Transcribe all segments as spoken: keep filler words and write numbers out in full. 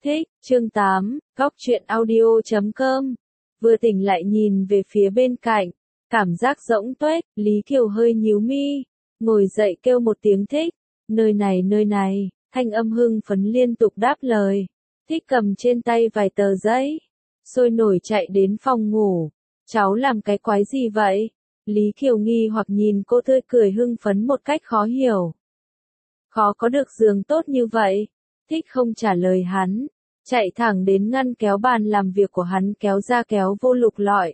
Thích, chương tám, góc truyện audio chấm com. Vừa tỉnh lại nhìn về phía bên cạnh, cảm giác rỗng tuếch, Lý Kiều hơi nhíu mi, ngồi dậy kêu một tiếng thích, nơi này nơi này, thanh âm hưng phấn liên tục đáp lời. Thích cầm trên tay vài tờ giấy, sôi nổi chạy đến phòng ngủ. Cháu làm cái quái gì vậy? Lý Kiều nghi hoặc nhìn cô tươi cười hưng phấn một cách khó hiểu. Khó có được giường tốt như vậy. Thích không trả lời hắn, chạy thẳng đến ngăn kéo bàn làm việc của hắn kéo ra kéo vô lục lọi.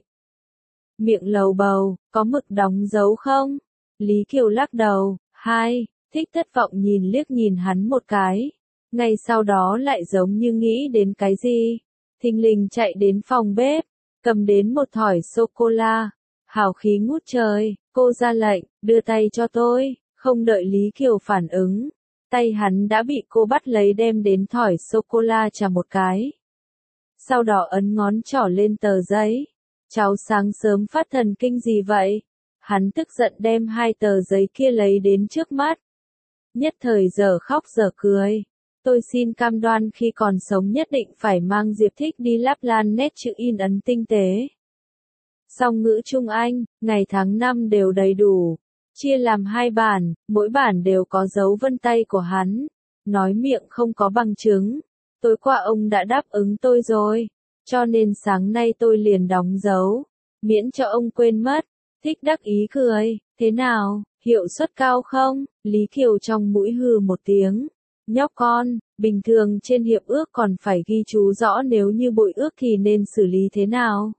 Miệng lầu bầu, có mực đóng dấu không? Lý Kiều lắc đầu, hai, Thích thất vọng nhìn liếc nhìn hắn một cái. Ngay sau đó lại giống như nghĩ đến cái gì. Thình lình chạy đến phòng bếp, cầm đến một thỏi sô-cô-la. Hào khí ngút trời, cô ra lệnh, đưa tay cho tôi, không đợi Lý Kiều phản ứng. Tay hắn đã bị cô bắt lấy đem đến thỏi sô-cô-la chà một cái. Sau đó ấn ngón trỏ lên tờ giấy. Cháu sáng sớm phát thần kinh gì vậy? Hắn tức giận đem hai tờ giấy kia lấy đến trước mắt. Nhất thời giờ khóc giờ cười. Tôi xin cam đoan khi còn sống nhất định phải mang Diệp Thích đi lắp lan nét chữ in ấn tinh tế. Song ngữ Trung Anh, ngày tháng năm đều đầy đủ. Chia làm hai bản, mỗi bản đều có dấu vân tay của hắn. Nói miệng không có bằng chứng. Tối qua ông đã đáp ứng tôi rồi. Cho nên sáng nay tôi liền đóng dấu. Miễn cho ông quên mất. Thích đắc ý cười. Thế nào, hiệu suất cao không? Lý Kiều trong mũi hừ một tiếng. Nhóc con, bình thường trên hiệp ước còn phải ghi chú rõ nếu như bội ước thì nên xử lý thế nào.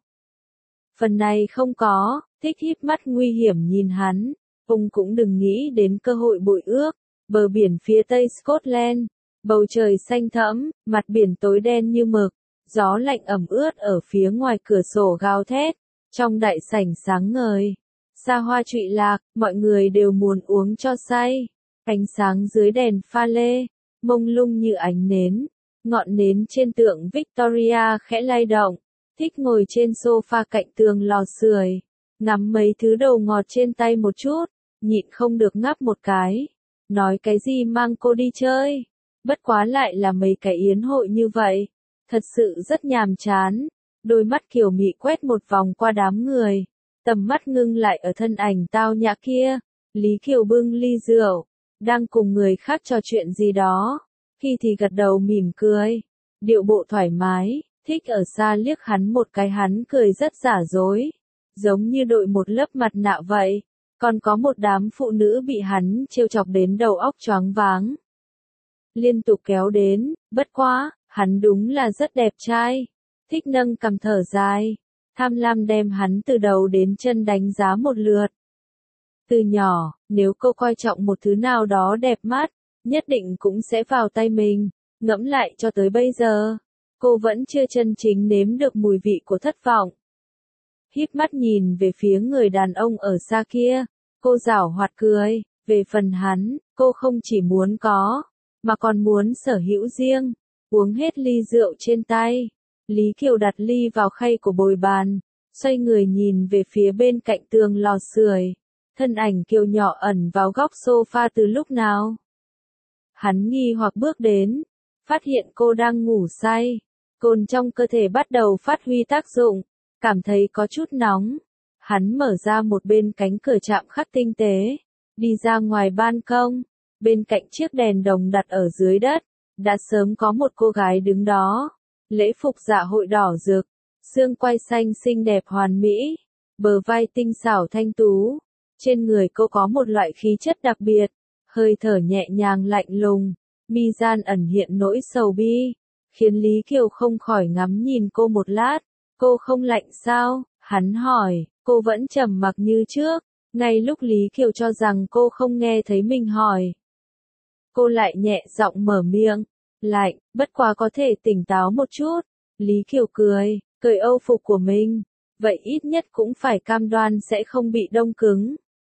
Phần này không có. Thích híp mắt nguy hiểm nhìn hắn. Ông cũng đừng nghĩ đến cơ hội bội ước. Bờ biển phía tây Scotland, bầu trời xanh thẫm, mặt biển tối đen như mực, gió lạnh ẩm ướt ở phía ngoài cửa sổ gào thét, trong đại sảnh sáng ngời, xa hoa trụy lạc, mọi người đều muốn uống cho say. Ánh sáng dưới đèn pha lê, mông lung như ánh nến, ngọn nến trên tượng Victoria khẽ lay động. Thích ngồi trên sofa cạnh tường lò sưởi, ngắm mấy thứ đồ ngọt trên tay một chút. Nhịn không được ngáp một cái. Nói cái gì mang cô đi chơi. Bất quá lại là mấy cái yến hội như vậy. Thật sự rất nhàm chán. Đôi mắt Kiều Mị quét một vòng qua đám người. Tầm mắt ngưng lại ở thân ảnh tao nhã kia. Lý Kiều bưng ly rượu. Đang cùng người khác trò chuyện gì đó. Khi thì gật đầu mỉm cười. Điệu bộ thoải mái. Thích ở xa liếc hắn một cái, hắn cười rất giả dối. Giống như đội một lớp mặt nạ vậy. Còn có một đám phụ nữ bị hắn trêu chọc đến đầu óc choáng váng. Liên tục kéo đến, bất quá, hắn đúng là rất đẹp trai. Thích nâng cằm thở dài. Tham lam đem hắn từ đầu đến chân đánh giá một lượt. Từ nhỏ, nếu cô coi trọng một thứ nào đó đẹp mắt, nhất định cũng sẽ vào tay mình. Ngẫm lại cho tới bây giờ, cô vẫn chưa chân chính nếm được mùi vị của thất vọng. Híp mắt nhìn về phía người đàn ông ở xa kia, cô giảo hoạt cười. Về phần hắn, cô không chỉ muốn có, mà còn muốn sở hữu riêng. Uống hết ly rượu trên tay, Lý Kiều đặt ly vào khay của bồi bàn, xoay người nhìn về phía bên cạnh tường lò sưởi. Thân ảnh Kiều nhỏ ẩn vào góc sofa từ lúc nào. Hắn nghi hoặc bước đến, phát hiện cô đang ngủ say. Cồn trong cơ thể bắt đầu phát huy tác dụng. Cảm thấy có chút nóng. Hắn mở ra một bên cánh cửa chạm khắc tinh tế. Đi ra ngoài ban công. Bên cạnh chiếc đèn đồng đặt ở dưới đất. Đã sớm có một cô gái đứng đó. Lễ phục dạ hội đỏ rực. Xương quai xanh xinh đẹp hoàn mỹ. Bờ vai tinh xảo thanh tú. Trên người cô có một loại khí chất đặc biệt. Hơi thở nhẹ nhàng lạnh lùng. Mi gian ẩn hiện nỗi sầu bi. Khiến Lý Kiều không khỏi ngắm nhìn cô một lát. Cô không lạnh sao? Hắn hỏi. Cô vẫn trầm mặc như trước. Ngay lúc Lý Kiều cho rằng cô không nghe thấy mình hỏi. Cô lại nhẹ giọng mở miệng. Lạnh, bất quá có thể tỉnh táo một chút. Lý Kiều cười, cởi âu phục của mình. Vậy ít nhất cũng phải cam đoan sẽ không bị đông cứng.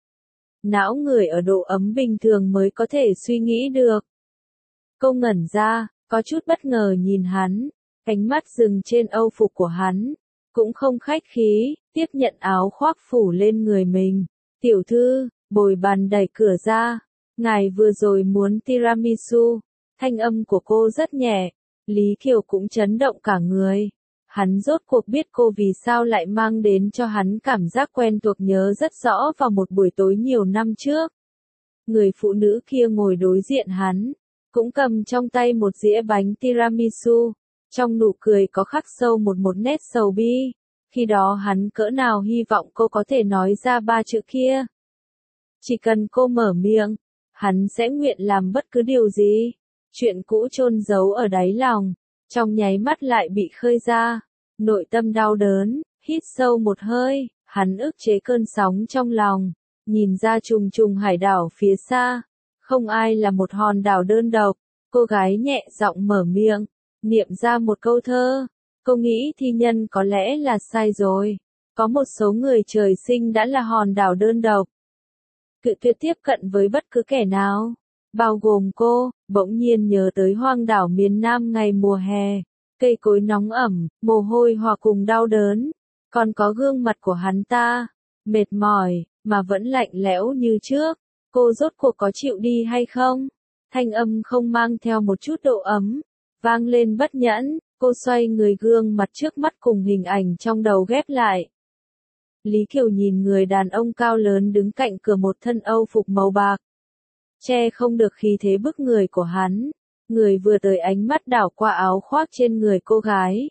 Não người ở độ ấm bình thường mới có thể suy nghĩ được. Cô ngẩn ra, có chút bất ngờ nhìn hắn. Ánh mắt dừng trên âu phục của hắn. Cũng không khách khí, tiếp nhận áo khoác phủ lên người mình. Tiểu thư, bồi bàn đẩy cửa ra. Ngài vừa rồi muốn tiramisu. Thanh âm của cô rất nhẹ, Lý Kiều cũng chấn động cả người. Hắn rốt cuộc biết cô vì sao lại mang đến cho hắn cảm giác quen thuộc nhớ rất rõ vào một buổi tối nhiều năm trước. Người phụ nữ kia ngồi đối diện hắn, cũng cầm trong tay một dĩa bánh tiramisu, trong nụ cười có khắc sâu một một nét sầu bi. Khi đó hắn cỡ nào hy vọng cô có thể nói ra ba chữ kia. Chỉ cần cô mở miệng, hắn sẽ nguyện làm bất cứ điều gì. Chuyện cũ chôn giấu ở đáy lòng, trong nháy mắt lại bị khơi ra. Nội tâm đau đớn, hít sâu một hơi, hắn ức chế cơn sóng trong lòng, nhìn ra trùng trùng hải đảo phía xa. Không ai là một hòn đảo đơn độc. Cô gái nhẹ giọng mở miệng, niệm ra một câu thơ. Cô nghĩ thi nhân có lẽ là sai rồi. Có một số người trời sinh đã là hòn đảo đơn độc. Cự tuyệt tiếp cận với bất cứ kẻ nào, bao gồm cô. Bỗng nhiên nhớ tới hoang đảo miền Nam ngày mùa hè. Cây cối nóng ẩm, mồ hôi hòa cùng đau đớn. Còn có gương mặt của hắn ta, mệt mỏi, mà vẫn lạnh lẽo như trước. Cô rốt cuộc có chịu đi hay không? Thanh âm không mang theo một chút độ ấm, vang lên bất nhẫn. Cô xoay người, gương mặt trước mắt cùng hình ảnh trong đầu ghép lại. Lý Kiều nhìn người đàn ông cao lớn đứng cạnh cửa, một thân âu phục màu bạc, che không được khí thế bức người của hắn. Người vừa tới ánh mắt đảo qua áo khoác trên người cô gái.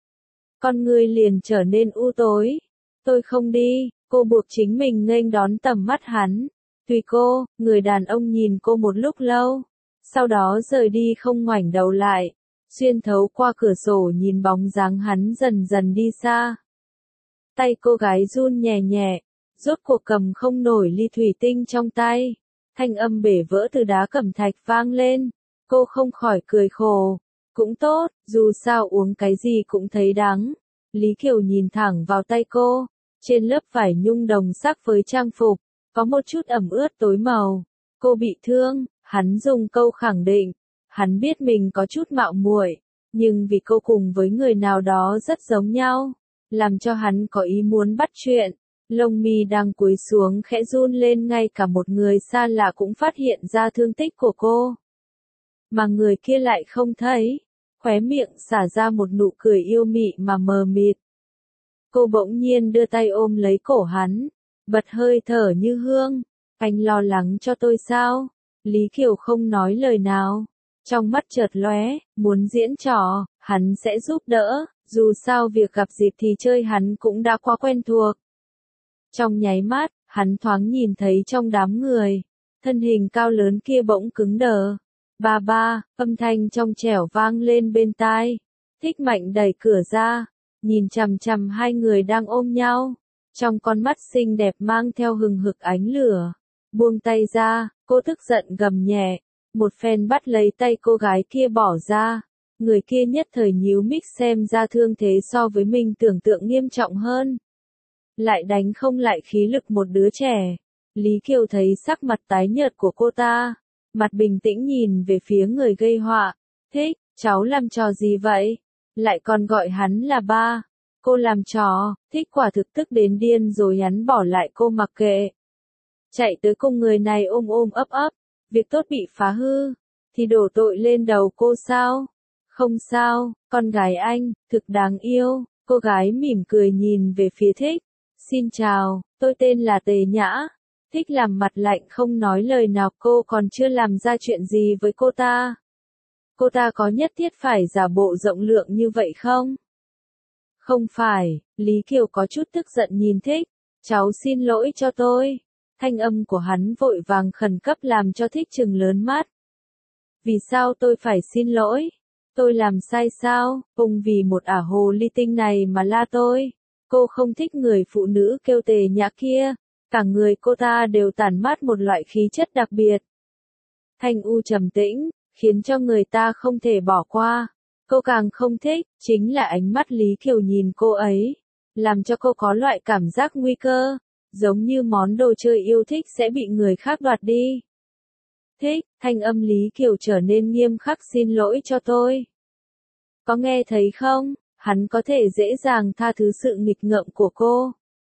Con người liền trở nên u tối. Tôi không đi, cô buộc chính mình nghênh đón tầm mắt hắn. Tùy cô. Người đàn ông nhìn cô một lúc lâu, sau đó rời đi không ngoảnh đầu lại. Xuyên thấu qua cửa sổ nhìn bóng dáng hắn dần dần đi xa. Tay cô gái run nhẹ nhẹ, rốt cuộc cầm không nổi ly thủy tinh trong tay. Thanh âm bể vỡ từ đá cẩm thạch vang lên. Cô không khỏi cười khổ. Cũng tốt, dù sao uống cái gì cũng thấy đắng. Lý Kiều nhìn thẳng vào tay cô. Trên lớp vải nhung đồng sắc với trang phục, có một chút ẩm ướt tối màu. Cô bị thương, hắn dùng câu khẳng định. Hắn biết mình có chút mạo muội, nhưng vì cô cùng với người nào đó rất giống nhau, làm cho hắn có ý muốn bắt chuyện. Lông mi đang cúi xuống khẽ run lên, ngay cả một người xa lạ cũng phát hiện ra thương tích của cô. Mà người kia lại không thấy, khóe miệng xả ra một nụ cười yêu mị mà mờ mịt. Cô bỗng nhiên đưa tay ôm lấy cổ hắn, bật hơi thở như hương. Anh lo lắng cho tôi sao? Lý Kiều không nói lời nào. Trong mắt chợt lóe, muốn diễn trò, hắn sẽ giúp đỡ, dù sao việc gặp dịp thì chơi hắn cũng đã quá quen thuộc. Trong nháy mắt, hắn thoáng nhìn thấy trong đám người, thân hình cao lớn kia bỗng cứng đờ. Ba ba, âm thanh trong trẻo vang lên bên tai. Thích Mạnh đẩy cửa ra, nhìn chằm chằm hai người đang ôm nhau. Trong con mắt xinh đẹp mang theo hừng hực ánh lửa. Buông tay ra, cô tức giận gầm nhẹ. Một phen bắt lấy tay cô gái kia bỏ ra. Người kia nhất thời nhíu mích, xem ra thương thế so với mình tưởng tượng nghiêm trọng hơn. Lại đánh không lại khí lực một đứa trẻ. Lý Kiều thấy sắc mặt tái nhợt của cô ta, mặt bình tĩnh nhìn về phía người gây họa. Thích, cháu làm trò gì vậy? Lại còn gọi hắn là ba. Cô làm trò. Thích quả thực tức đến điên rồi, hắn bỏ lại cô mặc kệ. Chạy tới cùng người này ôm ôm ấp ấp. Việc tốt bị phá hư, thì đổ tội lên đầu cô sao? Không sao, con gái anh, thực đáng yêu. Cô gái mỉm cười nhìn về phía Thích. Xin chào, tôi tên là Tề Nhã. Thích làm mặt lạnh không nói lời nào, cô còn chưa làm ra chuyện gì với cô ta. Cô ta có nhất thiết phải giả bộ rộng lượng như vậy không? Không phải, Lý Kiều có chút tức giận nhìn Thích. Cháu xin lỗi cho tôi. Thanh âm của hắn vội vàng khẩn cấp làm cho Thích trừng lớn mắt. Vì sao tôi phải xin lỗi? Tôi làm sai sao? Ông vì một ả hồ ly tinh này mà la tôi. Cô không thích người phụ nữ kêu Tề Nhã kia. Cả người cô ta đều tản mát một loại khí chất đặc biệt. Thanh u trầm tĩnh, khiến cho người ta không thể bỏ qua. Cô càng không thích, chính là ánh mắt Lý Kiều nhìn cô ấy. Làm cho cô có loại cảm giác nguy cơ. Giống như món đồ chơi yêu thích sẽ bị người khác đoạt đi. Thích, thanh âm Lý Kiều trở nên nghiêm khắc, xin lỗi cho tôi. Có nghe thấy không? Hắn có thể dễ dàng tha thứ sự nghịch ngợm của cô,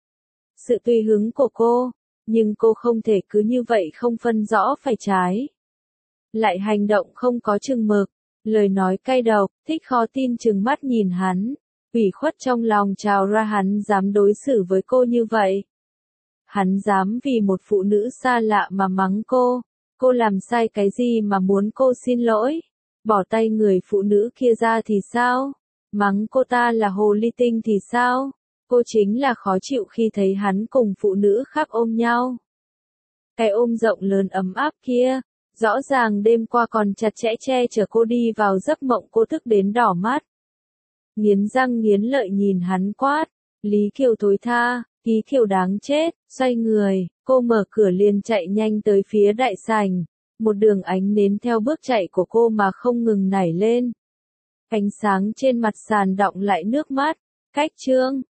sự tùy hứng của cô, nhưng cô không thể cứ như vậy không phân rõ phải trái. Lại hành động không có chừng mực. Lời nói cay độc, Thích khó tin trừng mắt nhìn hắn, ủy khuất trong lòng trào ra hắn dám đối xử với cô như vậy. Hắn dám vì một phụ nữ xa lạ mà mắng cô, cô làm sai cái gì mà muốn cô xin lỗi, bỏ tay người phụ nữ kia ra thì sao, mắng cô ta là hồ ly tinh thì sao, cô chính là khó chịu khi thấy hắn cùng phụ nữ khác ôm nhau. Cái ôm rộng lớn ấm áp kia, rõ ràng đêm qua còn chặt chẽ che chở cô đi vào giấc mộng, cô thức đến đỏ mắt. Nghiến răng nghiến lợi nhìn hắn quát, Lý Kiều thối tha, Lý Kiều đáng chết, xoay người, cô mở cửa liền chạy nhanh tới phía đại sảnh, một đường ánh nến theo bước chạy của cô mà không ngừng nảy lên. Ánh sáng trên mặt sàn đọng lại nước mắt, cách chương.